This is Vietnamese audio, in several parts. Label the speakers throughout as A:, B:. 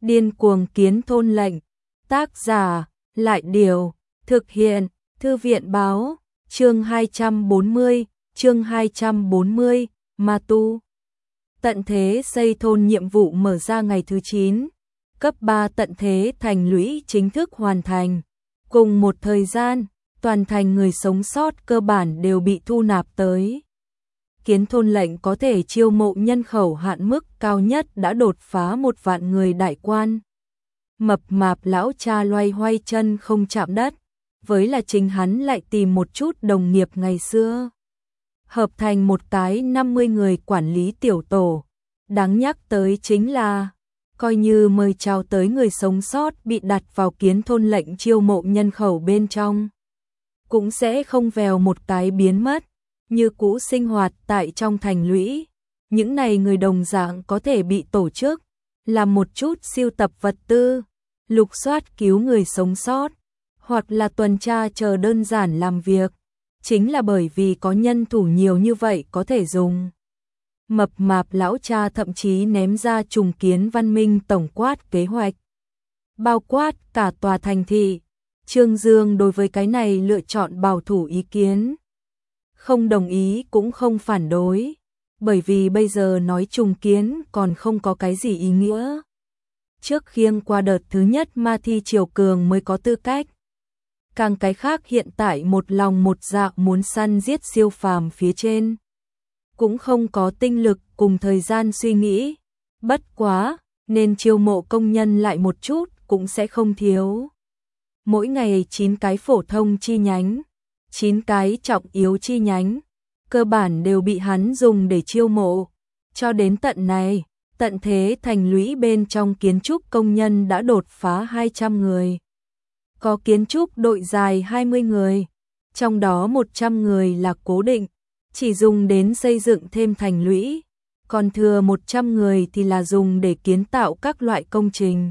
A: Điên cuồng kiến thôn lệnh. Tác giả, Lại Điều. Thực hiện, Thư viện báo. Chương 240, Ma Tu. Tận thế xây thôn nhiệm vụ mở ra ngày thứ 9. Cấp 3 tận thế thành lũy chính thức hoàn thành. Cùng một thời gian, toàn thành người sống sót cơ bản đều bị thu nạp tới. Kiến thôn lệnh có thể chiêu mộ nhân khẩu hạn mức cao nhất đã đột phá 1 vạn người đại quan. Mập mạp lão cha loay hoay chân không chạm đất, với là chính hắn lại tìm một chút đồng nghiệp ngày xưa. Hợp thành một cái 50 người quản lý tiểu tổ. Đáng nhắc tới chính là, coi như mời chào tới người sống sót bị đặt vào kiến thôn lệnh chiêu mộ nhân khẩu bên trong, cũng sẽ không vèo một cái biến mất, như cũ sinh hoạt tại trong thành lũy. Những này người đồng dạng có thể bị tổ chức, làm một chút siêu tập vật tư, lục soát cứu người sống sót, hoặc là tuần tra chờ đơn giản làm việc. Chính là bởi vì có nhân thủ nhiều như vậy có thể dùng. Mập mạp lão cha thậm chí ném ra trùng kiến văn minh tổng quát kế hoạch, bao quát cả tòa thành thị. Trương Dương đối với cái này lựa chọn bảo thủ ý kiến, không đồng ý cũng không phản đối, bởi vì bây giờ nói trùng kiến còn không có cái gì ý nghĩa. Trước khiêng qua đợt thứ nhất ma thi triều cường mới có tư cách. Càng cái khác hiện tại một lòng một dạ muốn săn giết siêu phàm phía trên, cũng không có tinh lực cùng thời gian suy nghĩ. Bất quá, nên chiêu mộ công nhân lại một chút cũng sẽ không thiếu. Mỗi ngày 9 cái phổ thông chi nhánh, 9 cái trọng yếu chi nhánh, cơ bản đều bị hắn dùng để chiêu mộ. Cho đến tận này, tận thế thành lũy bên trong kiến trúc công nhân đã đột phá 200 người. Có kiến trúc đội dài 20 người, trong đó 100 người là cố định, chỉ dùng đến xây dựng thêm thành lũy, còn thừa 100 người thì là dùng để kiến tạo các loại công trình.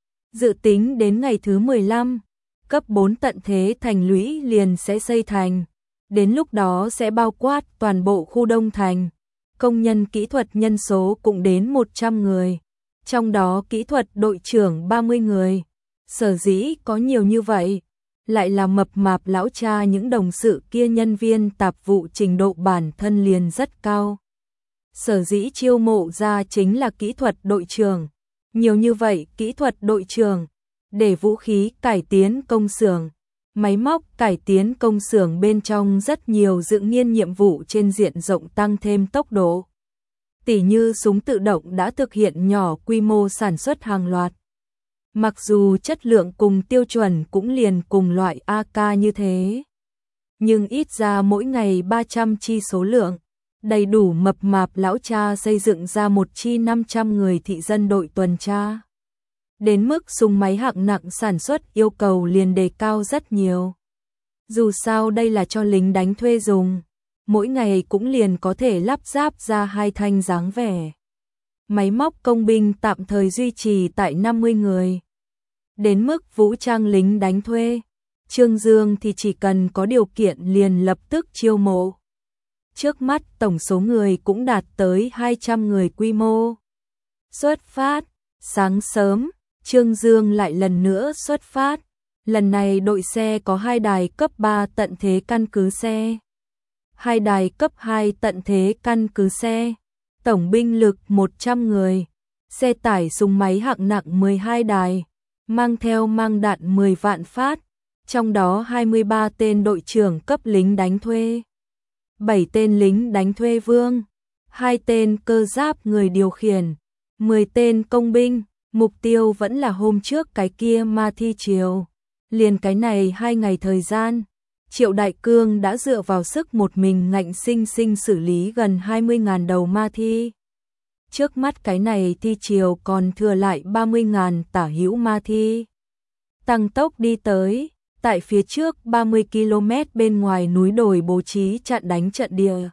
A: Dự tính đến ngày thứ 15, cấp 4 tận thế thành lũy liền sẽ xây thành, đến lúc đó sẽ bao quát toàn bộ khu Đông Thành. Công nhân kỹ thuật nhân số cũng đến 100 người, trong đó kỹ thuật đội trưởng 30 người. Sở dĩ có nhiều như vậy, lại là mập mạp lão cha những đồng sự kia nhân viên tạp vụ trình độ bản thân liền rất cao. Sở dĩ chiêu mộ ra chính là kỹ thuật đội trưởng. Nhiều như vậy kỹ thuật đội trưởng, để vũ khí cải tiến công xưởng, máy móc cải tiến công xưởng bên trong rất nhiều dự nghiên nhiệm vụ trên diện rộng tăng thêm tốc độ. Tỉ như súng tự động đã thực hiện nhỏ quy mô sản xuất hàng loạt. Mặc dù chất lượng cùng tiêu chuẩn cũng liền cùng loại AK như thế, nhưng ít ra mỗi ngày 300 chi số lượng, đầy đủ mập mạp lão cha xây dựng ra một chi 500 người thị dân đội tuần tra. Đến mức súng máy hạng nặng sản xuất yêu cầu liền đề cao rất nhiều. Dù sao đây là cho lính đánh thuê dùng, mỗi ngày cũng liền có thể lắp ráp ra 2 thanh dáng vẻ. Máy móc công binh tạm thời duy trì tại 50 người. Đến mức vũ trang lính đánh thuê, Trương Dương thì chỉ cần có điều kiện liền lập tức chiêu mộ. Trước mắt tổng số người cũng đạt tới 200 người quy mô. Xuất phát, sáng sớm, Trương Dương lại lần nữa xuất phát. Lần này đội xe có 2 đài cấp 3 tận thế căn cứ xe, 2 đài cấp 2 tận thế căn cứ xe, tổng binh lực 100 người, xe tải súng máy hạng nặng 12 đài, mang theo mang đạn 10 vạn phát, trong đó 23 tên đội trưởng cấp lính đánh thuê, 7 tên lính đánh thuê vương, 2 tên cơ giáp người điều khiển, 10 tên công binh. Mục tiêu vẫn là hôm trước cái kia ma thi triều. Liền cái này 2 ngày thời gian, Triệu Đại Cương đã dựa vào sức một mình ngạnh sinh sinh xử lý gần 20.000 đầu ma thi. Trước mắt cái này thi triều còn thừa lại 30.000 tả hữu ma thi. Tăng tốc đi tới, tại phía trước 30 km bên ngoài núi đồi bố trí chặn đánh trận địa.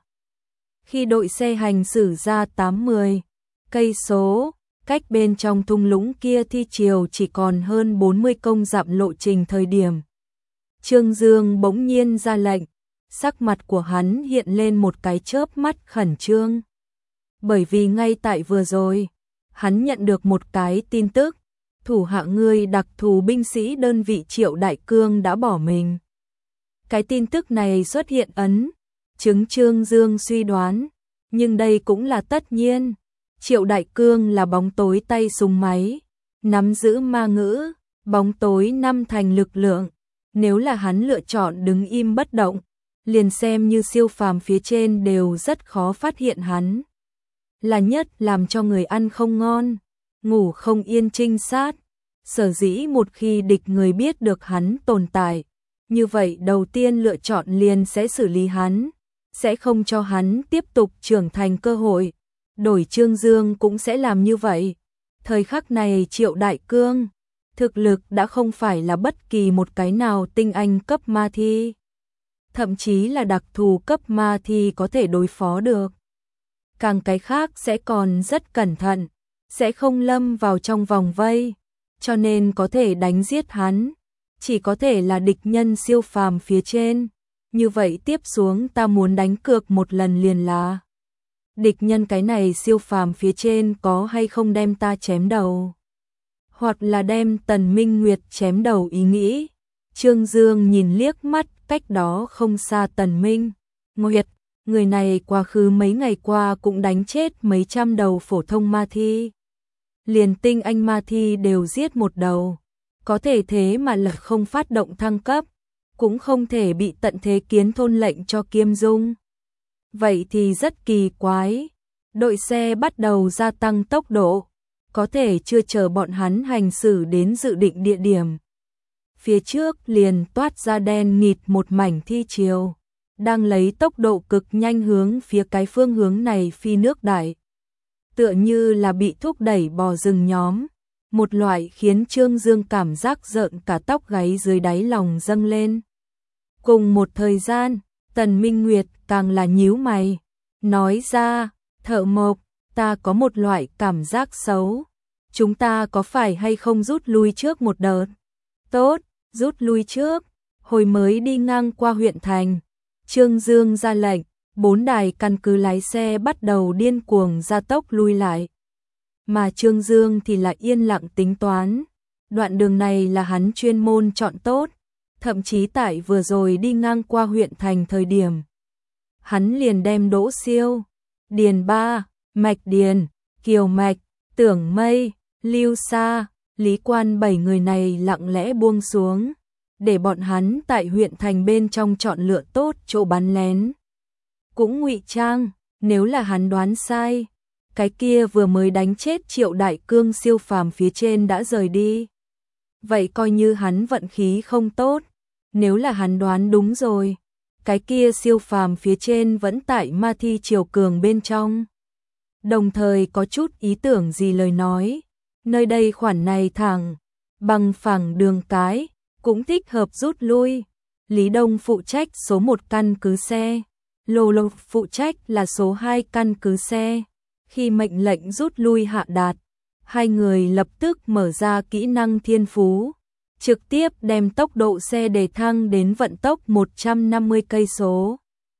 A: Khi đội xe hành xử ra 8-10 cây số, cách bên trong thung lũng kia thi triều chỉ còn hơn 40 công dặm lộ trình thời điểm, Trương Dương bỗng nhiên ra lệnh, sắc mặt của hắn hiện lên một cái chớp mắt khẩn trương. Bởi vì ngay tại vừa rồi, hắn nhận được một cái tin tức, thủ hạ ngươi đặc thù binh sĩ đơn vị Triệu Đại Cương đã bỏ mình. Cái tin tức này xuất hiện ấn chứng Trương Dương suy đoán, nhưng đây cũng là tất nhiên. Triệu Đại Cương là bóng tối tay súng máy, nắm giữ ma ngữ, bóng tối năm thành lực lượng. Nếu là hắn lựa chọn đứng im bất động, liền xem như siêu phàm phía trên đều rất khó phát hiện hắn. Là nhất làm cho người ăn không ngon, ngủ không yên trinh sát. Sở dĩ một khi địch người biết được hắn tồn tại, như vậy đầu tiên lựa chọn liền sẽ xử lý hắn, sẽ không cho hắn tiếp tục trưởng thành cơ hội. Đổi Trương Dương cũng sẽ làm như vậy. Thời khắc này Triệu Đại Cương, thực lực đã không phải là bất kỳ một cái nào tinh anh cấp ma thi, thậm chí là đặc thù cấp ma thi có thể đối phó được. Càng cái khác sẽ còn rất cẩn thận, sẽ không lâm vào trong vòng vây, cho nên có thể đánh giết hắn, chỉ có thể là địch nhân siêu phàm phía trên. Như vậy tiếp xuống ta muốn đánh cược một lần liền là địch nhân cái này siêu phàm phía trên có hay không đem ta chém đầu, hoặc là đem Tần Minh Nguyệt chém đầu ý nghĩ. Trương Dương nhìn liếc mắt cách đó không xa Tần Minh Nguyệt, người này quá khứ mấy ngày qua cũng đánh chết mấy trăm đầu phổ thông ma thi, liền tinh anh ma thi đều giết một đầu, có thể thế mà là không phát động thăng cấp, cũng không thể bị tận thế kiến thôn lệnh cho Kiêm Dung. Vậy thì rất kỳ quái. Đội xe bắt đầu gia tăng tốc độ, có thể chưa chờ bọn hắn hành xử đến dự định địa điểm. Phía trước liền toát ra đen nghịt một mảnh thi triều, đang lấy tốc độ cực nhanh hướng phía cái phương hướng này phi nước đại. Tựa như là bị thúc đẩy bò rừng nhóm, một loại khiến Trương Dương cảm giác rợn cả tóc gáy dưới đáy lòng dâng lên. Cùng một thời gian, Tần Minh Nguyệt càng là nhíu mày, nói ra, Thợ Mộc, ta có một loại cảm giác xấu, chúng ta có phải hay không rút lui trước một đợt? Tốt, rút lui trước. Hồi mới đi ngang qua huyện thành, Trương Dương ra lệnh, 4 đài căn cứ lái xe bắt đầu điên cuồng gia tốc lui lại. Mà Trương Dương thì là yên lặng tính toán, đoạn đường này là hắn chuyên môn chọn tốt, thậm chí tại vừa rồi đi ngang qua huyện thành thời điểm, hắn liền đem Đỗ Siêu, Điền Ba, Mạch Điền, Kiều Mạch, Tưởng Mây, Lưu Sa, Lý Quan 7 người này lặng lẽ buông xuống, để bọn hắn tại huyện thành bên trong chọn lựa tốt chỗ bắn lén. Cũng ngụy trang, nếu là hắn đoán sai, cái kia vừa mới đánh chết Triệu Đại Cương siêu phàm phía trên đã rời đi. Vậy coi như hắn vận khí không tốt, nếu là hắn đoán đúng rồi, cái kia siêu phàm phía trên vẫn tại ma thi triều cường bên trong. Đồng thời có chút ý tưởng gì lời nói, nơi đây khoản này thẳng, bằng phẳng đường cái, cũng thích hợp rút lui. Lý Đông phụ trách số 1 căn cứ xe, Lô Lô phụ trách là số 2 căn cứ xe. Khi mệnh lệnh rút lui hạ đạt, hai người lập tức mở ra kỹ năng thiên phú, trực tiếp đem tốc độ xe đề thăng đến vận tốc 150 cây số.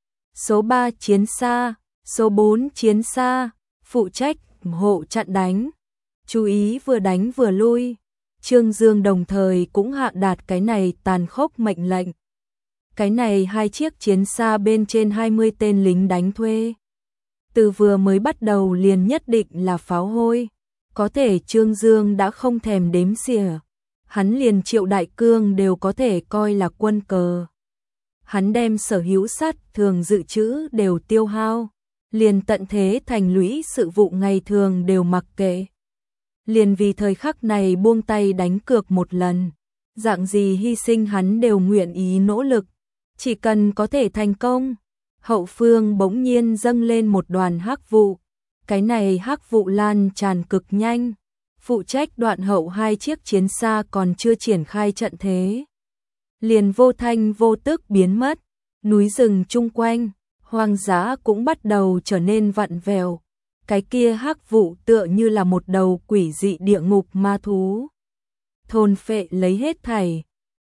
A: Số 3 chiến xa, số 4 chiến xa, phụ trách hộ chặn đánh. Chú ý vừa đánh vừa lui. Trương Dương đồng thời cũng hạ đạt cái này tàn khốc mệnh lệnh. Cái này 2 chiếc chiến xa bên trên 20 tên lính đánh thuê. Từ vừa mới bắt đầu liền nhất định là pháo hôi. Có thể Trương Dương đã không thèm đếm xỉa. Hắn liền Triệu Đại Cương đều có thể coi là quân cờ. Hắn đem sở hữu sắt thường dự trữ đều tiêu hao. Liền tận thế thành lũy sự vụ ngày thường đều mặc kệ. Liền vì thời khắc này buông tay đánh cược một lần. Dạng gì hy sinh hắn đều nguyện ý nỗ lực. Chỉ cần có thể thành công. Hậu phương bỗng nhiên dâng lên một đoàn hắc vụ. Cái này hắc vụ lan tràn cực nhanh. Phụ trách đoạn hậu 2 chiếc chiến xa còn chưa triển khai trận thế. Liền vô thanh vô tức biến mất. Núi rừng chung quanh, hoang dã cũng bắt đầu trở nên vặn vẹo. Cái kia hắc vụ tựa như là một đầu quỷ dị địa ngục ma thú. Thôn phệ lấy hết thảy.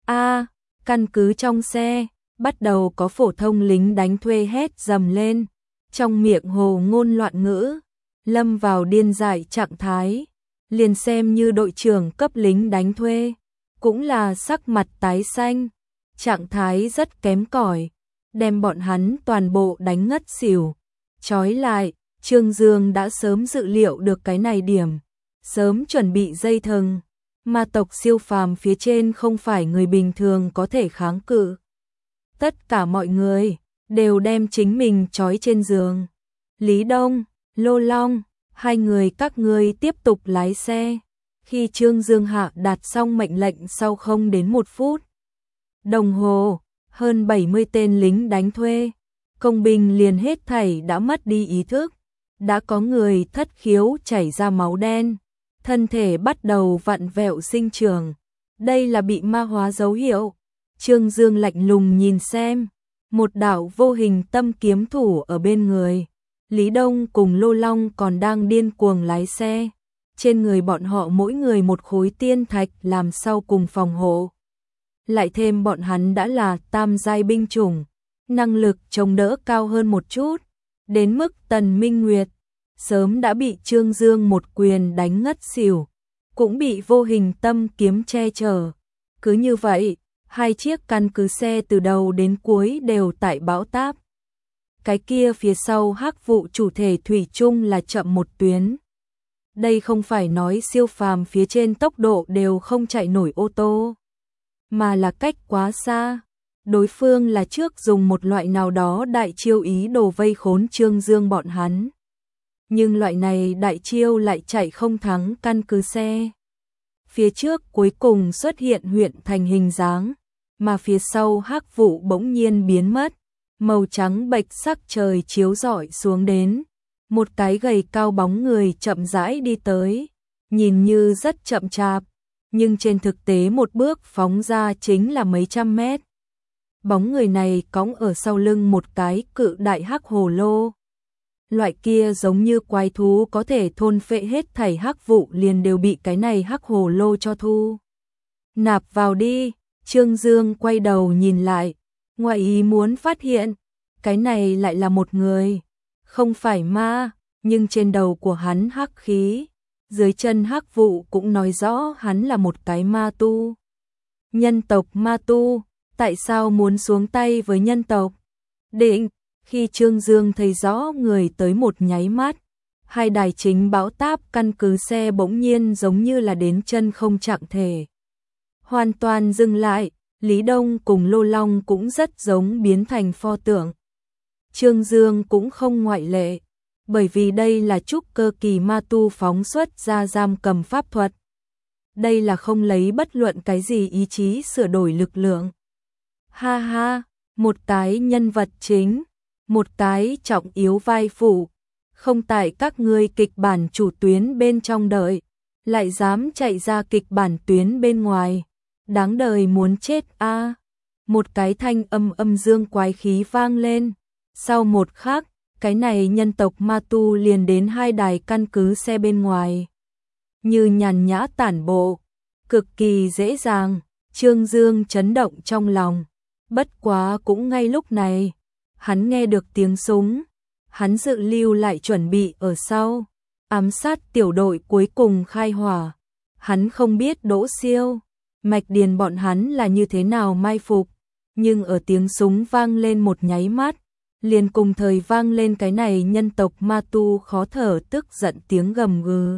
A: Căn cứ trong xe, bắt đầu có phổ thông lính đánh thuê hét dầm lên. Trong miệng hồ ngôn loạn ngữ, lâm vào điên dại trạng thái. liền xem như đội trưởng cấp lính đánh thuê, cũng là sắc mặt tái xanh, trạng thái rất kém cỏi, đem bọn hắn toàn bộ đánh ngất xỉu. Trói lại, Trương Dương đã sớm dự liệu được cái này điểm, sớm chuẩn bị dây thừng. Ma tộc siêu phàm phía trên không phải người bình thường có thể kháng cự. Tất cả mọi người đều đem chính mình trói trên giường. Lý Đông, Lô Long, hai người các ngươi tiếp tục lái xe. Khi Trương Dương hạ đạt xong mệnh lệnh sau không đến 1 phút đồng hồ, hơn 70 tên lính đánh thuê, công binh liền hết thảy đã mất đi ý thức. Đã có người thất khiếu chảy ra máu đen, thân thể bắt đầu vặn vẹo sinh trưởng. Đây là bị ma hóa dấu hiệu. Trương Dương lạnh lùng nhìn xem, một đạo vô hình tâm kiếm thủ ở bên người. Lý Đông cùng Lô Long còn đang điên cuồng lái xe. Trên người bọn họ mỗi người một khối tiên thạch làm sau cùng phòng hộ. Lại thêm bọn hắn đã là tam giai binh chủng, năng lực chống đỡ cao hơn một chút. Đến mức Tần Minh Nguyệt sớm đã bị Trương Dương một quyền đánh ngất xỉu, cũng bị vô hình tâm kiếm che chở. Cứ như vậy, hai chiếc căn cứ xe từ đầu đến cuối đều tại bão táp. Cái kia phía sau hắc vụ chủ thể thủy chung là chậm một tuyến. Đây không phải nói siêu phàm phía trên tốc độ đều không chạy nổi ô tô, mà là cách quá xa. Đối phương là trước dùng một loại nào đó đại chiêu ý đồ vây khốn Trương Dương bọn hắn. Nhưng loại này đại chiêu lại chạy không thắng căn cứ xe. Phía trước cuối cùng xuất hiện huyện thành hình dáng, mà phía sau hắc vụ bỗng nhiên biến mất, màu trắng bệch sắc trời chiếu rọi xuống đến. Một cái gầy cao bóng người chậm rãi đi tới, nhìn như rất chậm chạp, nhưng trên thực tế một bước phóng ra chính là mấy trăm mét. Bóng người này cõng ở sau lưng một cái cự đại hắc hồ lô. Loại kia giống như quái thú có thể thôn phệ hết thảy hắc vụ liền đều bị cái này hắc hồ lô cho thu nạp vào đi. Trương Dương quay đầu nhìn lại, ngoài ý muốn phát hiện, cái này lại là một người, không phải ma, nhưng trên đầu của hắn hắc khí, dưới chân hắc vụ cũng nói rõ hắn là một cái ma tu. Nhân tộc ma tu, tại sao muốn xuống tay với nhân tộc? Định, khi Trương Dương thấy rõ người tới một nháy mắt, hai đài chính bão táp căn cứ xe bỗng nhiên giống như là đến chân không trạng thể. Hoàn toàn dừng lại, Lý Đông cùng Lô Long cũng rất giống biến thành pho tượng. Trương Dương cũng không ngoại lệ, bởi vì đây là trúc cơ kỳ ma tu phóng xuất ra giam cầm pháp thuật. Đây là không lấy bất luận cái gì ý chí sửa đổi lực lượng. Ha ha, một cái nhân vật chính, một cái trọng yếu vai phụ, không tại các ngươi kịch bản chủ tuyến bên trong đợi, lại dám chạy ra kịch bản tuyến bên ngoài. Đáng đời muốn chết a. Một cái thanh âm dương quái khí vang lên. Sau một khắc, cái này nhân tộc ma tu liền đến hai đài căn cứ xe bên ngoài. Như nhàn nhã tản bộ, cực kỳ dễ dàng. Trương Dương chấn động trong lòng. Bất quá cũng ngay lúc này, hắn nghe được tiếng súng. Hắn dự lưu lại chuẩn bị ở sau, ám sát tiểu đội cuối cùng khai hỏa. Hắn không biết Đỗ Siêu, Mạch Điền bọn hắn là như thế nào mai phục, nhưng ở tiếng súng vang lên một nháy mắt, liền cùng thời vang lên cái này nhân tộc ma tu khó thở tức giận tiếng gầm gừ.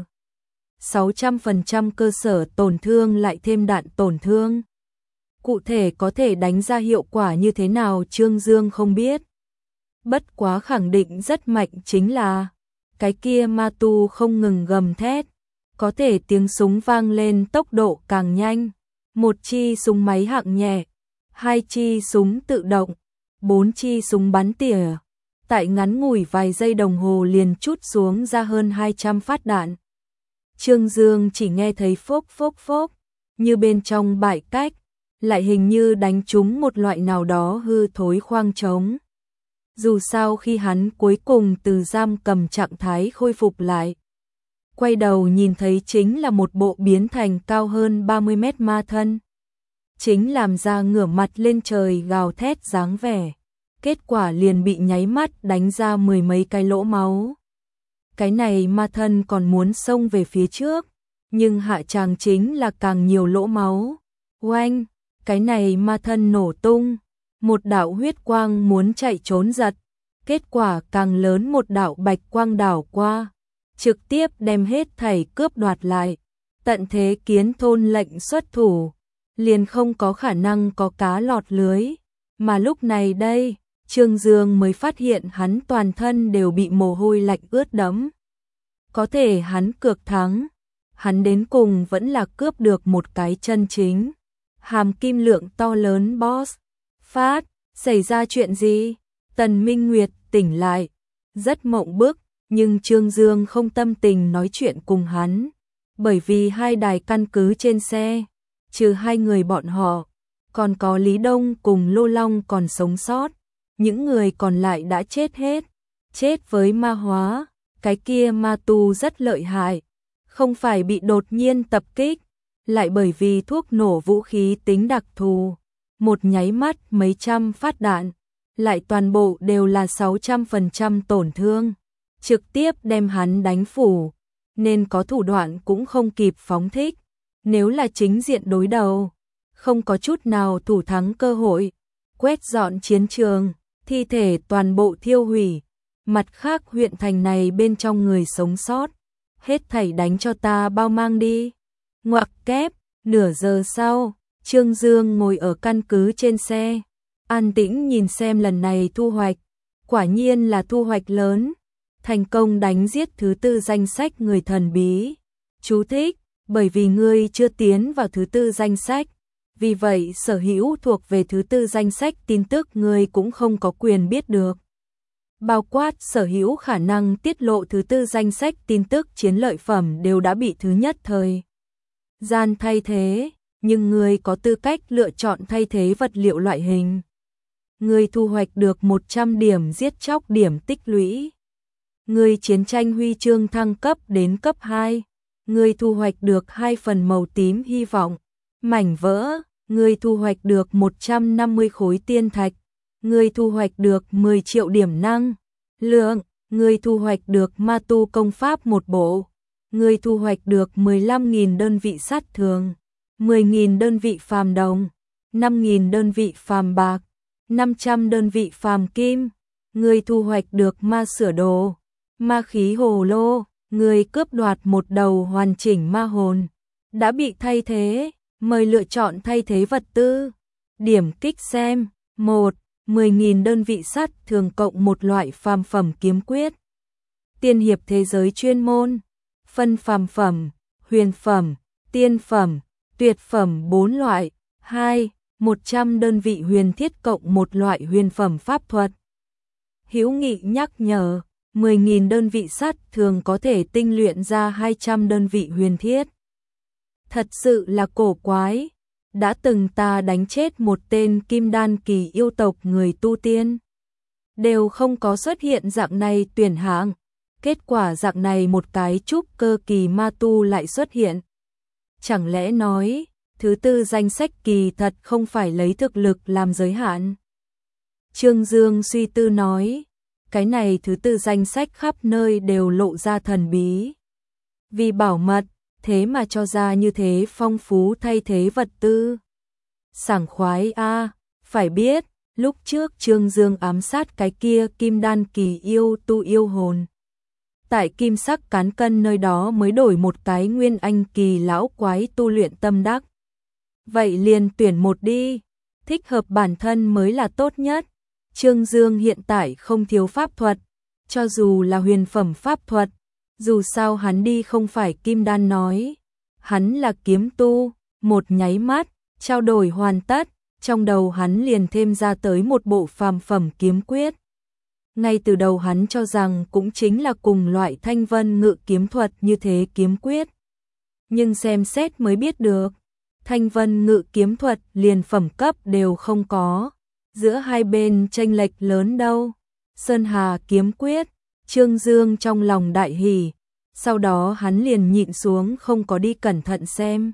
A: 600% cơ sở tổn thương lại thêm đạn tổn thương. Cụ thể có thể đánh ra hiệu quả như thế nào Trương Dương không biết. Bất quá khẳng định rất mạnh chính là cái kia ma tu không ngừng gầm thét, có thể tiếng súng vang lên tốc độ càng nhanh. Một chi súng máy hạng nhẹ, hai chi súng tự động, 4 chi súng bắn tỉa. Tại ngắn ngủi vài giây đồng hồ liền trút xuống ra hơn 200 phát đạn. Trương Dương chỉ nghe thấy phốc phốc phốc, như bên trong bãi cách, lại hình như đánh trúng một loại nào đó hư thối khoang trống. Dù sao khi hắn cuối cùng từ giam cầm trạng thái khôi phục lại, quay đầu nhìn thấy chính là một bộ biến thành cao hơn 30 mét ma thân. Chính làm ra ngửa mặt lên trời gào thét dáng vẻ. Kết quả liền bị nháy mắt đánh ra 10 mấy cái lỗ máu. Cái này ma thân còn muốn xông về phía trước, nhưng hạ tràng chính là càng nhiều lỗ máu. Oanh, cái này ma thân nổ tung, một đạo huyết quang muốn chạy trốn giật, kết quả càng lớn một đạo bạch quang đảo qua, trực tiếp đem hết thảy cướp đoạt lại. Tận thế kiến thôn lệnh xuất thủ, liền không có khả năng có cá lọt lưới, mà lúc này đây, Trương Dương mới phát hiện hắn toàn thân đều bị mồ hôi lạnh ướt đẫm. Có thể hắn cược thắng, hắn đến cùng vẫn là cướp được một cái chân chính. Hàm kim lượng to lớn boss. Phát, xảy ra chuyện gì? Tần Minh Nguyệt tỉnh lại, rất mộng bức, nhưng Trương Dương không tâm tình nói chuyện cùng hắn, bởi vì hai đài căn cứ trên xe, trừ hai người bọn họ, còn có Lý Đông cùng Lô Long còn sống sót, những người còn lại đã chết hết, chết với ma hóa, cái kia ma tu rất lợi hại, không phải bị đột nhiên tập kích, lại bởi vì thuốc nổ vũ khí tính đặc thù, một nháy mắt mấy trăm phát đạn, lại toàn bộ đều là 600% tổn thương, trực tiếp đem hắn đánh phủ, nên có thủ đoạn cũng không kịp phóng thích, nếu là chính diện đối đầu, không có chút nào thủ thắng cơ hội, quét dọn chiến trường, thi thể toàn bộ thiêu hủy, mặt khác huyện thành này bên trong người sống sót, hết thảy đánh cho ta bao mang đi. Ngoặc kép, nửa giờ sau, Trương Dương ngồi ở căn cứ trên xe, an tĩnh nhìn xem lần này thu hoạch, quả nhiên là thu hoạch lớn, thành công đánh giết thứ tư danh sách người thần bí. Chú thích, bởi vì ngươi chưa tiến vào thứ tư danh sách, vì vậy sở hữu thuộc về thứ tư danh sách tin tức ngươi cũng không có quyền biết được. Bao quát sở hữu khả năng tiết lộ thứ tư danh sách tin tức chiến lợi phẩm đều đã bị thứ nhất thời gian thay thế, nhưng ngươi có tư cách lựa chọn thay thế vật liệu loại hình. Ngươi thu hoạch được 100 điểm giết chóc điểm tích lũy. Ngươi chiến tranh huy chương thăng cấp đến cấp 2. Ngươi thu hoạch được 2 phần màu tím hy vọng. Mảnh vỡ, ngươi thu hoạch được 150 khối tiên thạch. Ngươi thu hoạch được 10 triệu điểm năng lượng. Ngươi thu hoạch được ma tu công pháp một bộ. Ngươi thu hoạch được 15.000 đơn vị sát thường, 10.000 đơn vị phàm đồng, 5.000 đơn vị phàm bạc, 500 đơn vị phàm kim. Ngươi thu hoạch được ma sửa đồ, ma khí hồ lô. Ngươi cướp đoạt một đầu hoàn chỉnh ma hồn, đã bị thay thế, mời lựa chọn thay thế vật tư. Điểm kích xem, 1, 10.000 đơn vị sắt thường cộng một loại phàm phẩm kiếm quyết. Tiên hiệp thế giới chuyên môn, phân phàm phẩm, huyền phẩm, tiên phẩm, tuyệt phẩm 4 loại. 2, 100 đơn vị huyền thiết cộng một loại huyền phẩm pháp thuật. Hữu nghị nhắc nhở, 10.000 đơn vị sắt thường có thể tinh luyện ra 200 đơn vị huyền thiết. Thật sự là cổ quái, đã từng ta đánh chết một tên kim đan kỳ yêu tộc người tu tiên, đều không có xuất hiện dạng này tuyển hạng, kết quả dạng này một cái trúc cơ kỳ ma tu lại xuất hiện. Chẳng lẽ nói, thứ tư danh sách kỳ thật không phải lấy thực lực làm giới hạn? Trương Dương suy tư nói, cái này thứ tư danh sách khắp nơi đều lộ ra thần bí. Vì bảo mật, thế mà cho ra như thế phong phú thay thế vật tư. Sảng khoái a, phải biết, lúc trước Trương Dương ám sát cái kia kim đan kỳ yêu tu yêu hồn. Tại kim sắc cán cân nơi đó mới đổi một cái nguyên anh kỳ lão quái tu luyện tâm đắc. Vậy liền tuyển một đi, thích hợp bản thân mới là tốt nhất. Trương Dương hiện tại không thiếu pháp thuật, cho dù là huyền phẩm pháp thuật, dù sao hắn đi không phải kim đan nói, hắn là kiếm tu, một nháy mắt, trao đổi hoàn tất, trong đầu hắn liền thêm ra tới một bộ phàm phẩm kiếm quyết. Ngay từ đầu hắn cho rằng cũng chính là cùng loại thanh vân ngự kiếm thuật như thế kiếm quyết. Nhưng xem xét mới biết được, thanh vân ngự kiếm thuật liền phẩm cấp đều không có, giữa hai bên chênh lệch lớn đâu. Sơn Hà kiếm quyết, Trương Dương trong lòng đại hỉ, sau đó hắn liền nhịn xuống không có đi cẩn thận xem.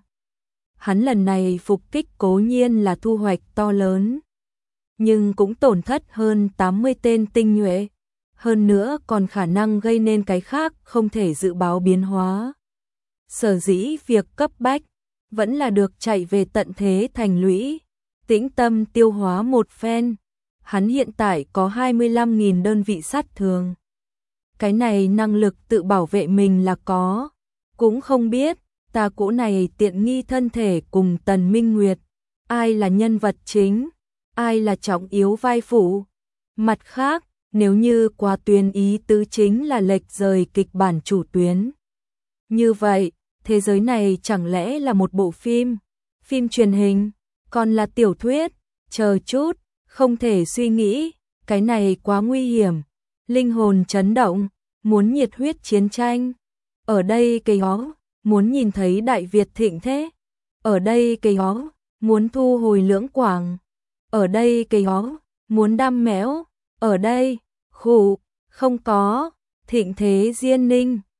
A: Hắn lần này phục kích cố nhiên là thu hoạch to lớn, nhưng cũng tổn thất hơn 80 tên tinh nhuệ, hơn nữa còn khả năng gây nên cái khác không thể dự báo biến hóa. Sở dĩ việc cấp bách vẫn là được chạy về tận thế thành lũy, tĩnh tâm tiêu hóa một phen. Hắn hiện tại có 25.000 đơn vị sát thương. Cái này năng lực tự bảo vệ mình là có. Cũng không biết, ta cỗ này tiện nghi thân thể cùng Tần Minh Nguyệt, ai là nhân vật chính, ai là trọng yếu vai phụ. Mặt khác, nếu như qua tuyến ý tứ chính là lệch rời kịch bản chủ tuyến. Như vậy, thế giới này chẳng lẽ là một bộ phim, phim truyền hình, còn là tiểu thuyết, chờ chút, không thể suy nghĩ, cái này quá nguy hiểm. Linh hồn chấn động, muốn nhiệt huyết chiến tranh. Ở đây cây ó, muốn nhìn thấy Đại Việt thịnh thế. Ở đây cây ó, muốn thu hồi Lưỡng Quảng. Ở đây cây ó, muốn đam mẽo. Ở đây, khụ, không có, thịnh thế Diên Ninh.